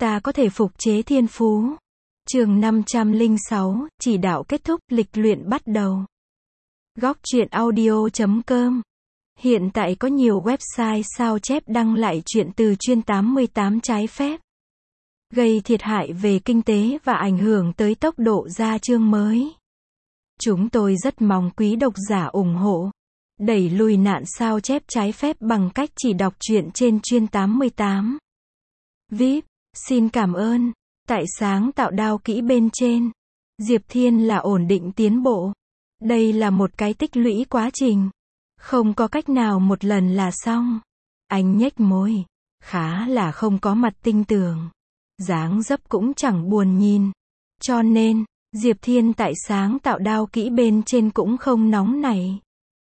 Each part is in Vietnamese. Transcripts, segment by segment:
Ta có thể phục chế thiên phú. Chương 506, chỉ đạo kết thúc, lịch luyện bắt đầu. Góc truyện audio.com. Hiện tại có nhiều website sao chép đăng lại truyện từ chuyên 88 trái phép, gây thiệt hại về kinh tế và ảnh hưởng tới tốc độ ra chương mới. Chúng tôi rất mong quý độc giả ủng hộ, đẩy lùi nạn sao chép trái phép bằng cách chỉ đọc truyện trên chuyên 88. VIP, xin cảm ơn. Tại sáng tạo đao kỹ bên trên, Diệp Thiên là ổn định tiến bộ. Đây là một cái tích lũy quá trình. Không có cách nào một lần là xong. Anh nhếch môi, khá là không có mặt tinh tường. Dáng dấp cũng chẳng buồn nhìn. Cho nên, Diệp Thiên tại sáng tạo đao kỹ bên trên cũng không nóng nảy.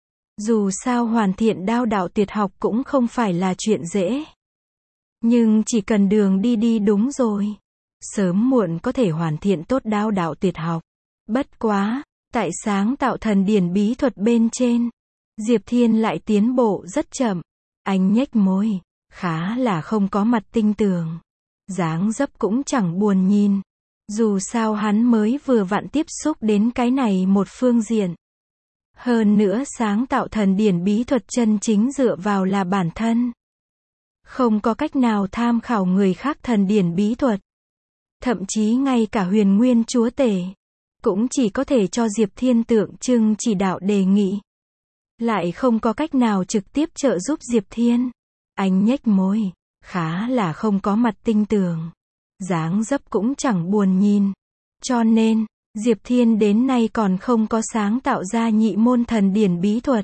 Dù sao hoàn thiện đao đạo tuyệt học cũng không phải là chuyện dễ. Nhưng chỉ cần đường đi đúng rồi, sớm muộn có thể hoàn thiện tốt đao đạo tuyệt học. Bất quá, tại sáng tạo thần điển bí thuật bên trên, Diệp Thiên lại tiến bộ rất chậm. Anh nhếch môi, khá là không có mặt tinh tường. Dáng dấp cũng chẳng buồn nhìn. Dù sao hắn mới vừa vặn tiếp xúc đến cái này một phương diện. Hơn nữa sáng tạo thần điển bí thuật chân chính dựa vào là bản thân. Không có cách nào tham khảo người khác thần điển bí thuật. Thậm chí ngay cả Huyền Nguyên Chúa Tể cũng chỉ có thể cho Diệp Thiên tượng trưng chỉ đạo đề nghị. Lại không có cách nào trực tiếp trợ giúp Diệp Thiên. Anh nhếch môi, khá là không có mặt tinh tường. Dáng dấp cũng chẳng buồn nhìn. Cho nên, Diệp Thiên đến nay còn không có sáng tạo ra nhị môn thần điển bí thuật.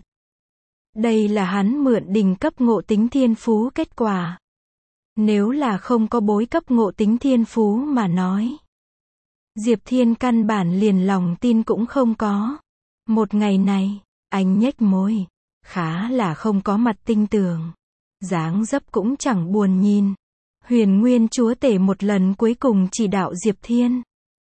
Đây là hắn mượn đỉnh cấp ngộ tính thiên phú kết quả. Nếu là không có bối cấp ngộ tính thiên phú mà nói, Diệp Thiên căn bản liền lòng tin cũng không có. Một ngày này, anh nhếch môi, khá là không có mặt tinh tường. Dáng dấp cũng chẳng buồn nhìn. Huyền Nguyên Chúa Tể một lần cuối cùng chỉ đạo Diệp Thiên.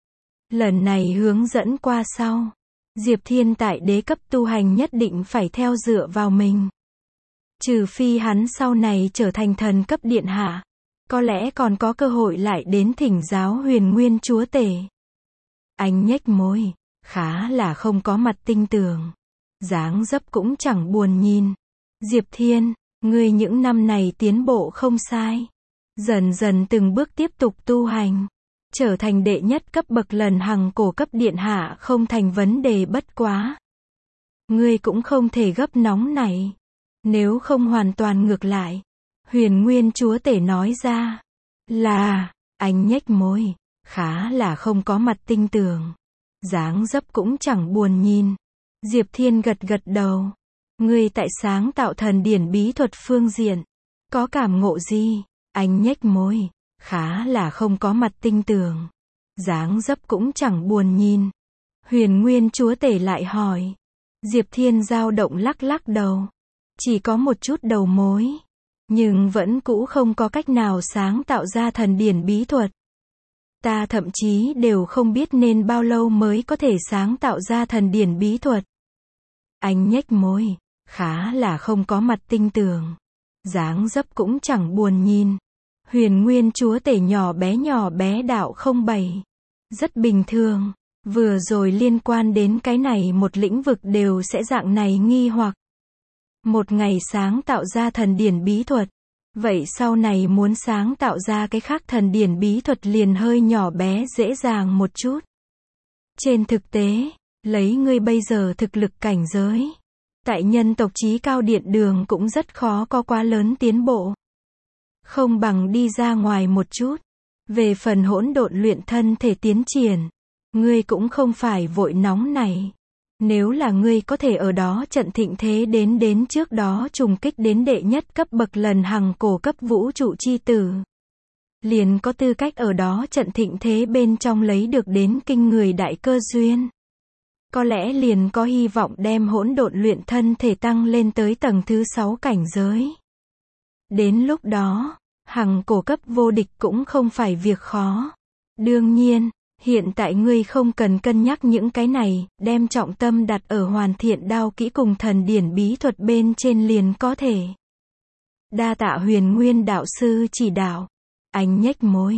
Lần này hướng dẫn qua sau, Diệp Thiên tại đế cấp tu hành nhất định phải theo dựa vào mình. Trừ phi hắn sau này trở thành thần cấp điện hạ, có lẽ còn có cơ hội lại đến thỉnh giáo Huyền Nguyên Chúa Tể. Anh nhếch môi, khá là không có mặt tinh tường. Dáng dấp cũng chẳng buồn nhìn. Diệp Thiên, ngươi những năm này tiến bộ không sai. Dần dần từng bước tiếp tục tu hành, trở thành đệ nhất cấp bậc lần hằng cổ cấp điện hạ không thành vấn đề, bất quá. Ngươi cũng không thể gấp nóng này. Nếu không hoàn toàn ngược lại. Huyền Nguyên Chúa Tể nói ra. Là, anh nhếch môi, khá là không có mặt tinh tường. Dáng dấp cũng chẳng buồn nhìn. Diệp Thiên gật đầu. Ngươi tại sáng tạo thần điển bí thuật phương diện, có cảm ngộ gì? Anh nhếch môi, khá là không có mặt tinh tường. Dáng dấp cũng chẳng buồn nhìn. Huyền Nguyên Chúa Tể lại hỏi. Diệp Thiên dao động lắc đầu. Chỉ có một chút đầu mối. Nhưng vẫn cũ không có cách nào sáng tạo ra thần điển bí thuật. Ta thậm chí đều không biết nên bao lâu mới có thể sáng tạo ra thần điển bí thuật. Anh nhếch môi, khá là không có mặt tinh tường. Dáng dấp cũng chẳng buồn nhìn. Huyền Nguyên Chúa Tể nhỏ bé đạo 07. Rất bình thường. Vừa rồi liên quan đến cái này một lĩnh vực đều sẽ dạng này nghi hoặc. Một ngày sáng tạo ra thần điển bí thuật. Vậy sau này muốn sáng tạo ra cái khác thần điển bí thuật liền hơi nhỏ bé dễ dàng một chút. Trên thực tế, lấy ngươi bây giờ thực lực cảnh giới, tại nhân tộc chí cao điện đường cũng rất khó có quá lớn tiến bộ. Không bằng đi ra ngoài một chút. Về phần hỗn độn luyện thân thể tiến triển, ngươi cũng không phải vội nóng này. Nếu là ngươi có thể ở đó trận thịnh thế đến trước đó trùng kích đến đệ nhất cấp bậc lần hằng cổ cấp vũ trụ chi tử, liền có tư cách ở đó trận thịnh thế bên trong lấy được đến kinh người đại cơ duyên. Có lẽ liền có hy vọng đem hỗn độn luyện thân thể tăng lên tới tầng thứ 6 cảnh giới. Đến lúc đó, hằng cổ cấp vô địch cũng không phải việc khó. Đương nhiên, hiện tại ngươi không cần cân nhắc những cái này, đem trọng tâm đặt ở hoàn thiện đao kỹ cùng thần điển bí thuật bên trên liền có thể. Đa tạ Huyền Nguyên đạo sư chỉ đạo. Anh nhếch môi,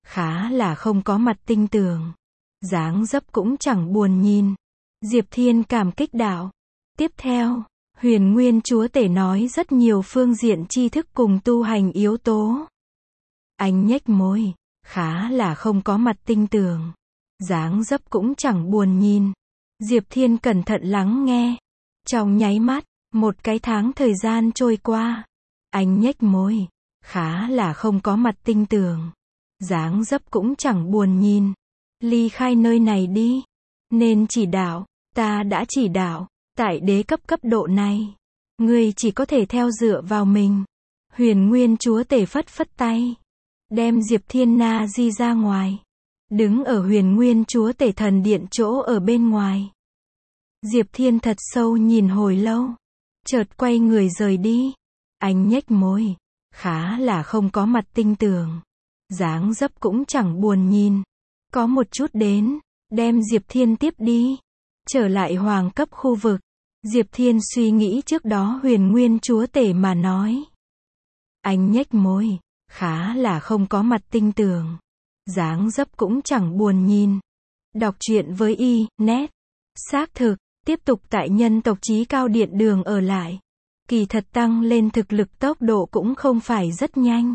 khá là không có mặt tinh tường. Dáng dấp cũng chẳng buồn nhìn. Diệp Thiên cảm kích đạo. Tiếp theo, Huyền Nguyên Chúa Tể nói rất nhiều phương diện tri thức cùng tu hành yếu tố. Anh nhếch môi, khá là không có mặt tinh tường. Dáng dấp cũng chẳng buồn nhìn. Diệp Thiên cẩn thận lắng nghe. Trong nháy mắt, một cái tháng thời gian trôi qua. Anh nhếch môi, khá là không có mặt tinh tường. Dáng dấp cũng chẳng buồn nhìn. Ly khai nơi này đi. Nên chỉ đạo, ta đã chỉ đạo. Tại đế cấp cấp độ này, ngươi chỉ có thể theo dựa vào mình. Huyền Nguyên Chúa Tể phất phất tay, đem Diệp Thiên Na di ra ngoài. Đứng ở Huyền Nguyên Chúa Tể thần điện chỗ ở bên ngoài. Diệp Thiên thật sâu nhìn hồi lâu, chợt quay người rời đi. Anh nhếch môi, khá là không có mặt tinh tường. Dáng dấp cũng chẳng buồn nhìn. Có một chút đến, đem Diệp Thiên tiếp đi. Trở lại hoàng cấp khu vực. Diệp Thiên suy nghĩ trước đó Huyền Nguyên Chúa Tể mà nói. Anh nhếch môi, khá là không có mặt tinh tường. Dáng dấp cũng chẳng buồn nhìn. Đọc truyện với Y.net. Xác thực, tiếp tục tại nhân tộc chí cao điện đường ở lại. Kỳ thật tăng lên thực lực tốc độ cũng không phải rất nhanh.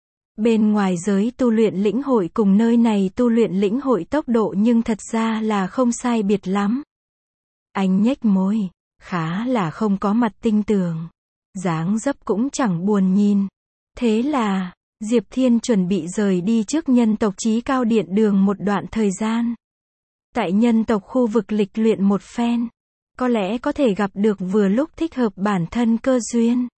Bên ngoài giới tu luyện lĩnh hội cùng nơi này tu luyện lĩnh hội tốc độ nhưng thật ra là không sai biệt lắm. Anh nhếch môi, khá là không có mặt tinh tường. Dáng dấp cũng chẳng buồn nhìn. Thế là, Diệp Thiên chuẩn bị rời đi trước nhân tộc chí cao điện đường một đoạn thời gian. Tại nhân tộc khu vực lịch luyện một phen. Có lẽ có thể gặp được vừa lúc thích hợp bản thân cơ duyên.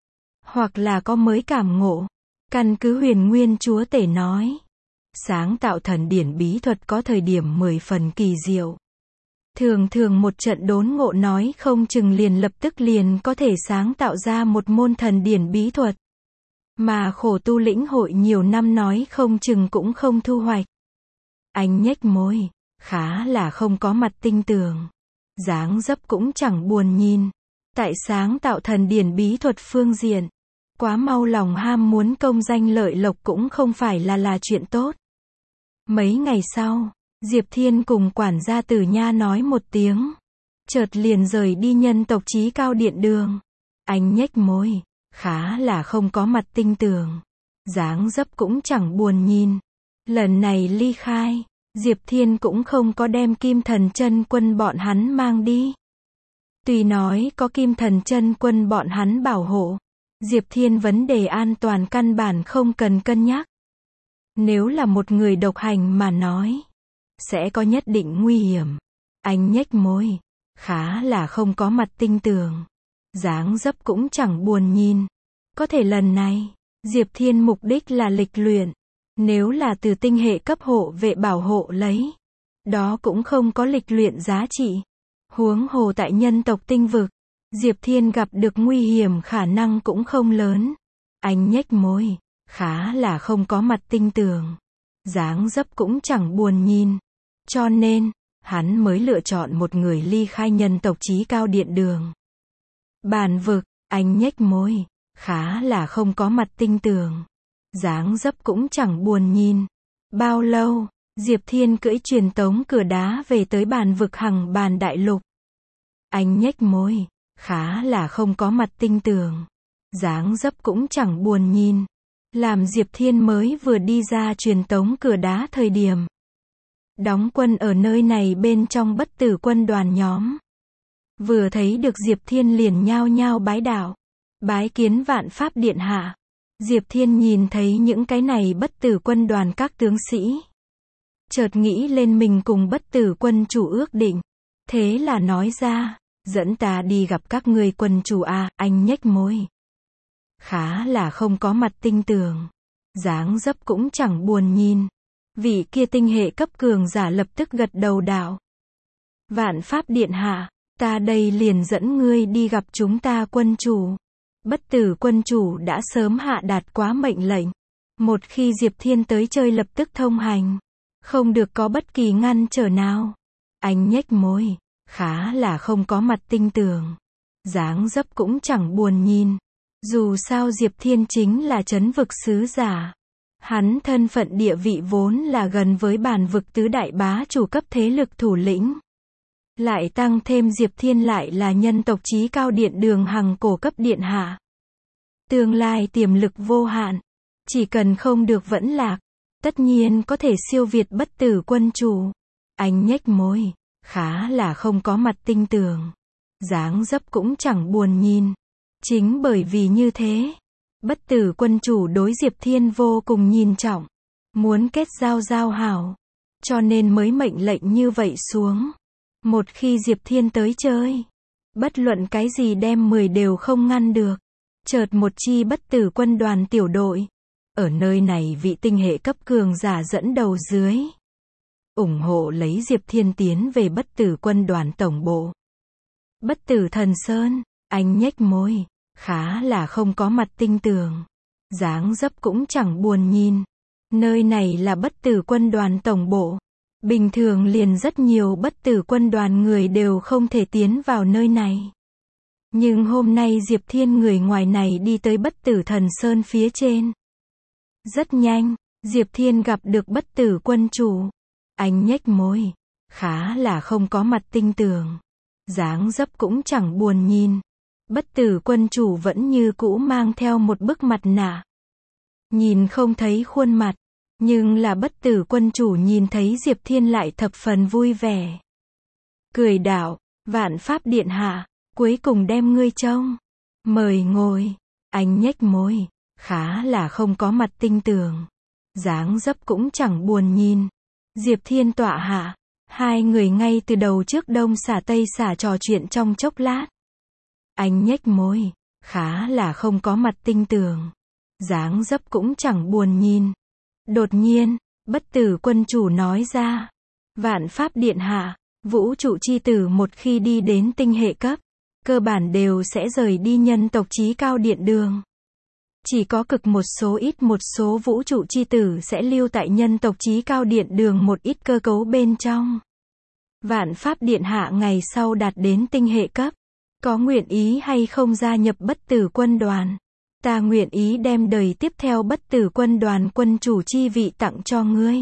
Hoặc là có mới cảm ngộ. Căn cứ Huyền Nguyên Chúa Tể nói. Sáng tạo thần điển bí thuật có thời điểm 10 phần kỳ diệu. Thường thường một trận đốn ngộ nói không chừng liền lập tức liền có thể sáng tạo ra một môn thần điển bí thuật. Mà khổ tu lĩnh hội nhiều năm nói không chừng cũng không thu hoạch. Anh nhếch môi, khá là không có mặt tinh tường. Dáng dấp cũng chẳng buồn nhìn. Tại sáng tạo thần điển bí thuật phương diện. Quá mau lòng ham muốn công danh lợi lộc cũng không phải là chuyện tốt. Mấy ngày sau, Diệp Thiên cùng quản gia Tử Nha nói một tiếng. Chợt liền rời đi nhân tộc chí cao điện đường. Anh nhếch môi, khá là không có mặt tinh tường. Dáng dấp cũng chẳng buồn nhìn. Lần này ly khai, Diệp Thiên cũng không có đem Kim Thần Chân Quân bọn hắn mang đi. Tuy nói có Kim Thần Chân Quân bọn hắn bảo hộ, Diệp Thiên vấn đề an toàn căn bản không cần cân nhắc. Nếu là một người độc hành mà nói, sẽ có nhất định nguy hiểm. Anh nhếch môi, khá là không có mặt tinh tường. Dáng dấp cũng chẳng buồn nhìn. Có thể lần này, Diệp Thiên mục đích là lịch luyện. Nếu là từ tinh hệ cấp hộ vệ bảo hộ lấy, đó cũng không có lịch luyện giá trị. Huống hồ tại nhân tộc tinh vực, Diệp Thiên gặp được nguy hiểm khả năng cũng không lớn. Anh nhếch môi, khá là không có mặt tinh tường. Dáng dấp cũng chẳng buồn nhìn. Cho nên, hắn mới lựa chọn một người ly khai nhân tộc chí cao điện đường. Bàn vực, anh nhếch môi, khá là không có mặt tinh tường. Dáng dấp cũng chẳng buồn nhìn. Bao lâu, Diệp Thiên cưỡi truyền tống cửa đá về tới bàn vực Hằng Bàn Đại Lục. Anh nhếch môi, khá là không có mặt tinh tường. Dáng dấp cũng chẳng buồn nhìn. Làm Diệp Thiên mới vừa đi ra truyền tống cửa đá thời điểm. Đóng quân ở nơi này bên trong Bất Tử quân đoàn nhóm. Vừa thấy được Diệp Thiên liền nhao nhao bái đạo. Bái kiến Vạn Pháp Điện Hạ. Diệp Thiên nhìn thấy những cái này Bất Tử quân đoàn các tướng sĩ. Chợt nghĩ lên mình cùng Bất Tử quân chủ ước định. Thế là nói ra, dẫn ta đi gặp các ngươi quân chủ a. Anh nhếch môi, khá là không có mặt tinh tường. Dáng dấp cũng chẳng buồn nhìn. Vị kia tinh hệ cấp cường giả lập tức gật đầu đạo. Vạn Pháp Điện Hạ, ta đây liền dẫn ngươi đi gặp chúng ta quân chủ. Bất Tử quân chủ đã sớm hạ đạt quá mệnh lệnh. Một khi Diệp Thiên tới chơi lập tức thông hành. Không được có bất kỳ ngăn trở nào. Anh nhếch môi, khá là không có mặt tinh tường. Dáng dấp cũng chẳng buồn nhìn. Dù sao Diệp Thiên chính là trấn vực sứ giả. Hắn thân phận địa vị vốn là gần với Bàn Vực tứ đại bá chủ cấp thế lực thủ lĩnh. Lại tăng thêm Diệp Thiên lại là nhân tộc chí cao điện đường hằng cổ cấp điện hạ. Tương lai tiềm lực vô hạn. Chỉ cần không được vẫn lạc, tất nhiên có thể siêu việt Bất Tử Quân Chủ. Anh nhếch môi, khá là không có mặt tinh tường. Dáng dấp cũng chẳng buồn nhìn. Chính bởi vì như thế, Bất Tử Quân Chủ đối Diệp Thiên vô cùng nhìn trọng. Muốn kết giao giao hảo. Cho nên mới mệnh lệnh như vậy xuống. Một khi Diệp Thiên tới chơi, bất luận cái gì đem 10 đều không ngăn được. Chợt một chi Bất Tử quân đoàn tiểu đội. Ở nơi này vị tinh hệ cấp cường giả dẫn đầu dưới. Ủng hộ lấy Diệp Thiên tiến về Bất Tử quân đoàn tổng bộ. Bất Tử Thần Sơn, anh nhếch môi, khá là không có mặt tinh tường. Dáng dấp cũng chẳng buồn nhìn. Nơi này là Bất Tử quân đoàn tổng bộ. Bình thường liền rất nhiều Bất Tử quân đoàn người đều không thể tiến vào nơi này. Nhưng hôm nay Diệp Thiên người ngoài này đi tới Bất Tử Thần Sơn phía trên. Rất nhanh, Diệp Thiên gặp được Bất Tử Quân Chủ. Anh nhếch môi, khá là không có mặt tinh tường. Dáng dấp cũng chẳng buồn nhìn. Bất Tử Quân Chủ vẫn như cũ mang theo một bức mặt nạ. Nhìn không thấy khuôn mặt. Nhưng là Bất Tử Quân Chủ nhìn thấy Diệp Thiên lại thập phần vui vẻ. Cười đạo, Vạn Pháp Điện Hạ, cuối cùng đem ngươi trông. Mời ngồi. Anh nhếch môi, khá là không có mặt tinh tường. Dáng dấp cũng chẳng buồn nhìn. Diệp Thiên tọa hạ. Hai người ngay từ đầu trước đông xả tây xả trò chuyện trong chốc lát. Anh nhếch môi, khá là không có mặt tinh tường. Dáng dấp cũng chẳng buồn nhìn. Đột nhiên, Bất Tử Quân Chủ nói ra. Vạn Pháp Điện Hạ, vũ trụ chi tử một khi đi đến tinh hệ cấp, cơ bản đều sẽ rời đi nhân tộc chí cao điện đường. Chỉ có cực một số vũ trụ chi tử sẽ lưu tại nhân tộc chí cao điện đường một ít cơ cấu bên trong. Vạn Pháp Điện Hạ ngày sau đạt đến tinh hệ cấp, có nguyện ý hay không gia nhập Bất Tử quân đoàn? Ta nguyện ý đem đời tiếp theo Bất Tử quân đoàn quân chủ chi vị tặng cho ngươi.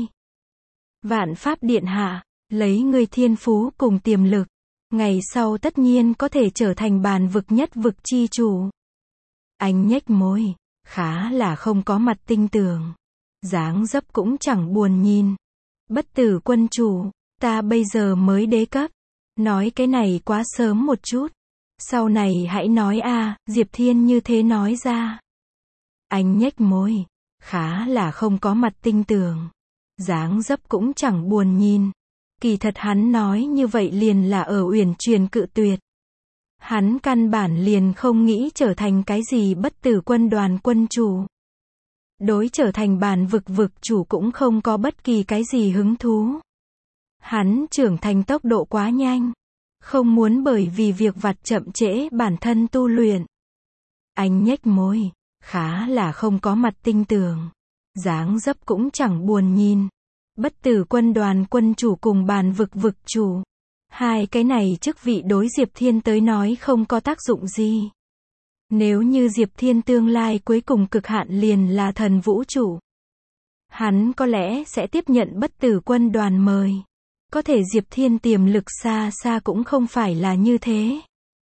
Vạn Pháp Điện Hạ, lấy ngươi thiên phú cùng tiềm lực, ngày sau tất nhiên có thể trở thành Bàn Vực nhất vực chi chủ. Anh nhếch môi, khá là không có mặt tinh tường. Dáng dấp cũng chẳng buồn nhìn. Bất Tử Quân Chủ, ta bây giờ mới đế cấp. Nói cái này quá sớm một chút. Sau này hãy nói a. Diệp Thiên như thế nói ra. Anh nhếch môi, khá là không có mặt tinh tường. Dáng dấp cũng chẳng buồn nhìn. Kỳ thật hắn nói như vậy liền là ở uyển chuyển cự tuyệt. Hắn căn bản liền không nghĩ trở thành cái gì Bất Tử quân đoàn quân chủ. Đối trở thành Bàn Vực vực chủ cũng không có bất kỳ cái gì hứng thú. Hắn trưởng thành tốc độ quá nhanh. Không muốn bởi vì việc vặt chậm trễ bản thân tu luyện. Anh nhếch môi, khá là không có mặt tinh tường. Dáng dấp cũng chẳng buồn nhìn. Bất Tử quân đoàn quân chủ cùng Bàn Vực vực chủ. Hai cái này chức vị đối Diệp Thiên tới nói không có tác dụng gì. Nếu như Diệp Thiên tương lai cuối cùng cực hạn liền là thần vũ trụ, hắn có lẽ sẽ tiếp nhận Bất Tử quân đoàn mời. Có thể Diệp Thiên tiềm lực xa xa cũng không phải là như thế.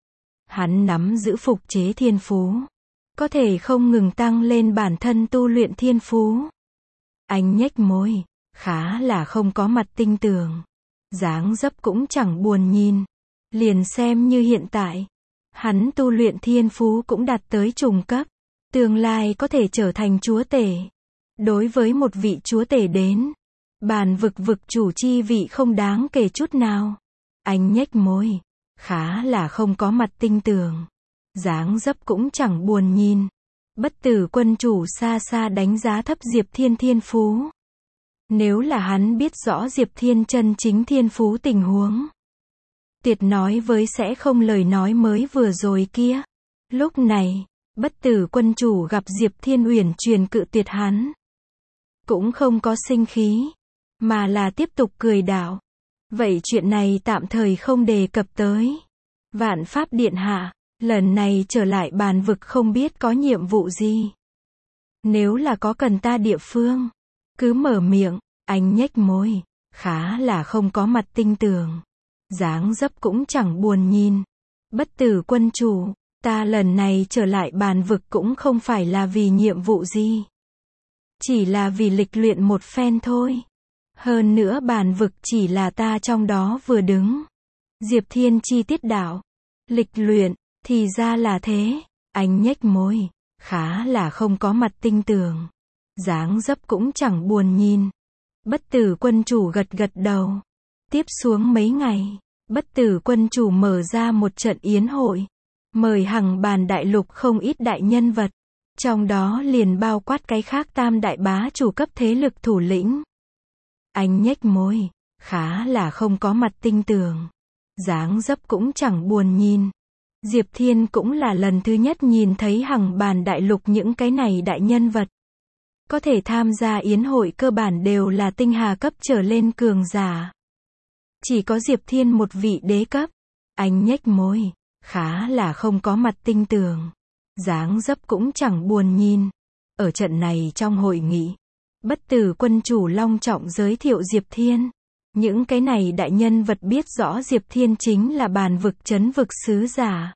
Hắn nắm giữ phục chế thiên phú, có thể không ngừng tăng lên bản thân tu luyện thiên phú. Anh nhếch môi, khá là không có mặt tinh tường. Dáng dấp cũng chẳng buồn nhìn. Liền xem như hiện tại, hắn tu luyện thiên phú cũng đạt tới trùng cấp. Tương lai có thể trở thành chúa tể. Đối với một vị chúa tể đến, Bàn Vực vực chủ chi vị không đáng kể chút nào. Anh nhếch môi, khá là không có mặt tinh tường. Dáng dấp cũng chẳng buồn nhìn. Bất Tử quân chủ xa xa đánh giá thấp Diệp Thiên thiên phú. Nếu là hắn biết rõ Diệp Thiên chân chính thiên phú tình huống, tuyệt nói với sẽ không lời nói mới vừa rồi kia. Lúc này, Bất Tử quân chủ gặp Diệp Thiên uyển chuyển cự tuyệt hắn, cũng không có sinh khí, mà là tiếp tục cười đạo. Vậy chuyện này tạm thời không đề cập tới. Vạn Pháp Điện Hạ, lần này trở lại Bàn Vực không biết có nhiệm vụ gì. Nếu là có cần ta địa phương, cứ mở miệng. Anh nhếch môi, khá là không có mặt tinh tường. Dáng dấp cũng chẳng buồn nhìn. Bất tử quân chủ, ta lần này trở lại bàn vực cũng không phải là vì nhiệm vụ gì. Chỉ là vì lịch luyện một phen thôi. Hơn nữa bàn vực chỉ là ta trong đó vừa đứng. Diệp Thiên chi tiết đạo. Lịch luyện, thì ra là thế. Anh nhếch môi, khá là không có mặt tinh tường. Dáng dấp cũng chẳng buồn nhìn. Bất tử quân chủ gật gật đầu. Tiếp xuống mấy ngày, bất tử quân chủ mở ra một trận yến hội. Mời hằng bàn đại lục không ít đại nhân vật. Trong đó liền bao quát cái khác tam đại bá chủ cấp thế lực thủ lĩnh. Anh nhếch môi, khá là không có mặt tinh tường. Dáng dấp cũng chẳng buồn nhìn. Diệp Thiên cũng là lần thứ nhất nhìn thấy hằng bàn đại lục những cái này đại nhân vật. Có thể tham gia yến hội cơ bản đều là tinh hà cấp trở lên cường giả. Chỉ có Diệp Thiên một vị đế cấp. Anh nhếch môi, khá là không có mặt tinh tường. Dáng dấp cũng chẳng buồn nhìn. Ở trận này trong hội nghị, bất tử quân chủ long trọng giới thiệu Diệp Thiên. Những cái này đại nhân vật biết rõ Diệp Thiên chính là bàn vực trấn vực sứ giả.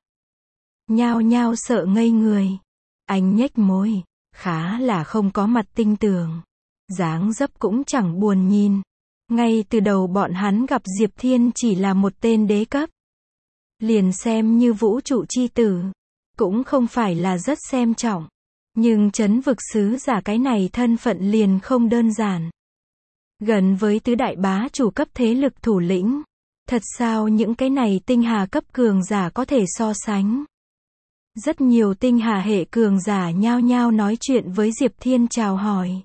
Nhao nhao sợ ngây người. Anh nhếch môi, khá là không có mặt tinh tường. Dáng dấp cũng chẳng buồn nhìn. Ngay từ đầu bọn hắn gặp Diệp Thiên chỉ là một tên đế cấp. Liền xem như vũ trụ chi tử. Cũng không phải là rất xem trọng. Nhưng trấn vực sứ giả cái này thân phận liền không đơn giản. Gần với tứ đại bá chủ cấp thế lực thủ lĩnh. Thật sao những cái này tinh hà cấp cường giả có thể so sánh. Rất nhiều tinh hà hệ cường giả nhao nhao nói chuyện với Diệp Thiên chào hỏi.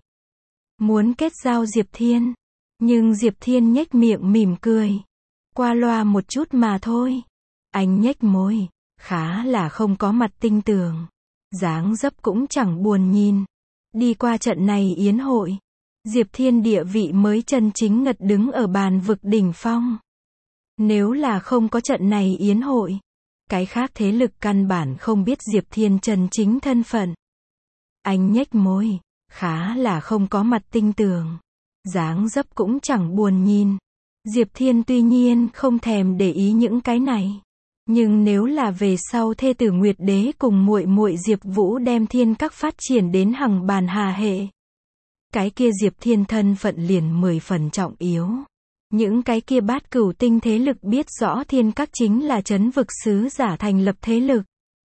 Muốn kết giao Diệp Thiên. Nhưng Diệp Thiên nhếch miệng mỉm cười. Qua loa một chút mà thôi. Anh nhếch môi, khá là không có mặt tinh tường. Dáng dấp cũng chẳng buồn nhìn. Đi qua trận này yến hội. Diệp Thiên địa vị mới chân chính ngật đứng ở bàn vực đỉnh phong. Nếu là không có trận này yến hội, cái khác thế lực căn bản không biết Diệp Thiên chân chính thân phận. Anh nhếch môi, khá là không có mặt tinh tường. Dáng dấp cũng chẳng buồn nhìn. Diệp Thiên tuy nhiên không thèm để ý những cái này. Nhưng nếu là về sau thê tử Nguyệt Đế cùng muội muội Diệp Vũ đem thiên các phát triển đến hằng bàn hà hệ. Cái kia Diệp Thiên thân phận liền 10 phần trọng yếu. Những cái kia bát cửu tinh thế lực biết rõ thiên các chính là trấn vực sứ giả thành lập thế lực.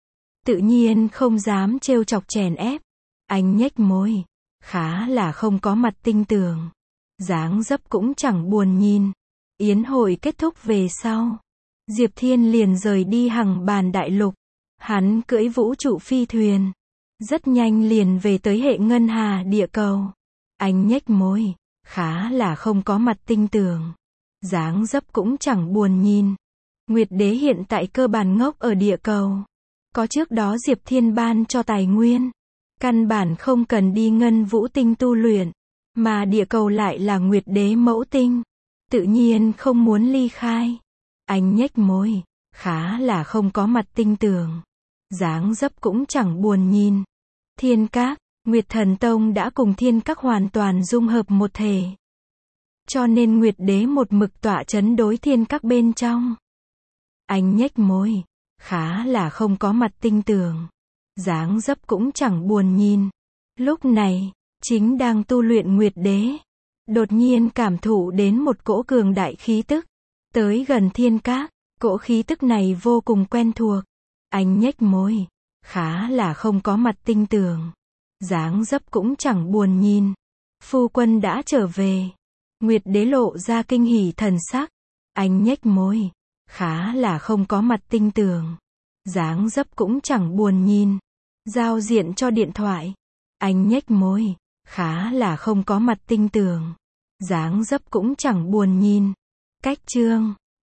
Tự nhiên không dám trêu chọc chèn ép. Anh nhếch môi, khá là không có mặt tinh tường. Dáng dấp cũng chẳng buồn nhìn. Yến hội kết thúc về sau. Diệp Thiên liền rời đi hằng bàn đại lục. Hắn cưỡi vũ trụ phi thuyền. Rất nhanh liền về tới hệ ngân hà địa cầu. Anh nhếch môi, khá là không có mặt tinh tường. Dáng dấp cũng chẳng buồn nhìn. Nguyệt Đế hiện tại cơ bản ngốc ở địa cầu. Có trước đó Diệp Thiên ban cho tài nguyên. Căn bản không cần đi ngân vũ tinh tu luyện. Mà địa cầu lại là Nguyệt Đế mẫu tinh. Tự nhiên không muốn ly khai. Anh nhếch môi, khá là không có mặt tinh tường. Dáng dấp cũng chẳng buồn nhìn. Thiên các, Nguyệt Thần Tông đã cùng thiên các hoàn toàn dung hợp một thể. Cho nên Nguyệt Đế một mực tọa chấn đối thiên các bên trong. Anh nhếch môi, khá là không có mặt tinh tường. Dáng dấp cũng chẳng buồn nhìn. Lúc này, chính đang tu luyện Nguyệt Đế. Đột nhiên cảm thụ đến một cỗ cường đại khí tức. Tới gần thiên các, cỗ khí tức này vô cùng quen thuộc. Anh nhếch môi, khá là không có mặt tinh tường. Dáng dấp cũng chẳng buồn nhìn. Phu quân đã trở về. Nguyệt Đế lộ ra kinh hỉ thần sắc. Anh nhếch môi, khá là không có mặt tinh tường. Dáng dấp cũng chẳng buồn nhìn. Giao diện cho điện thoại. Anh nhếch môi, khá là không có mặt tinh tường. Dáng dấp cũng chẳng buồn nhìn. Cách chương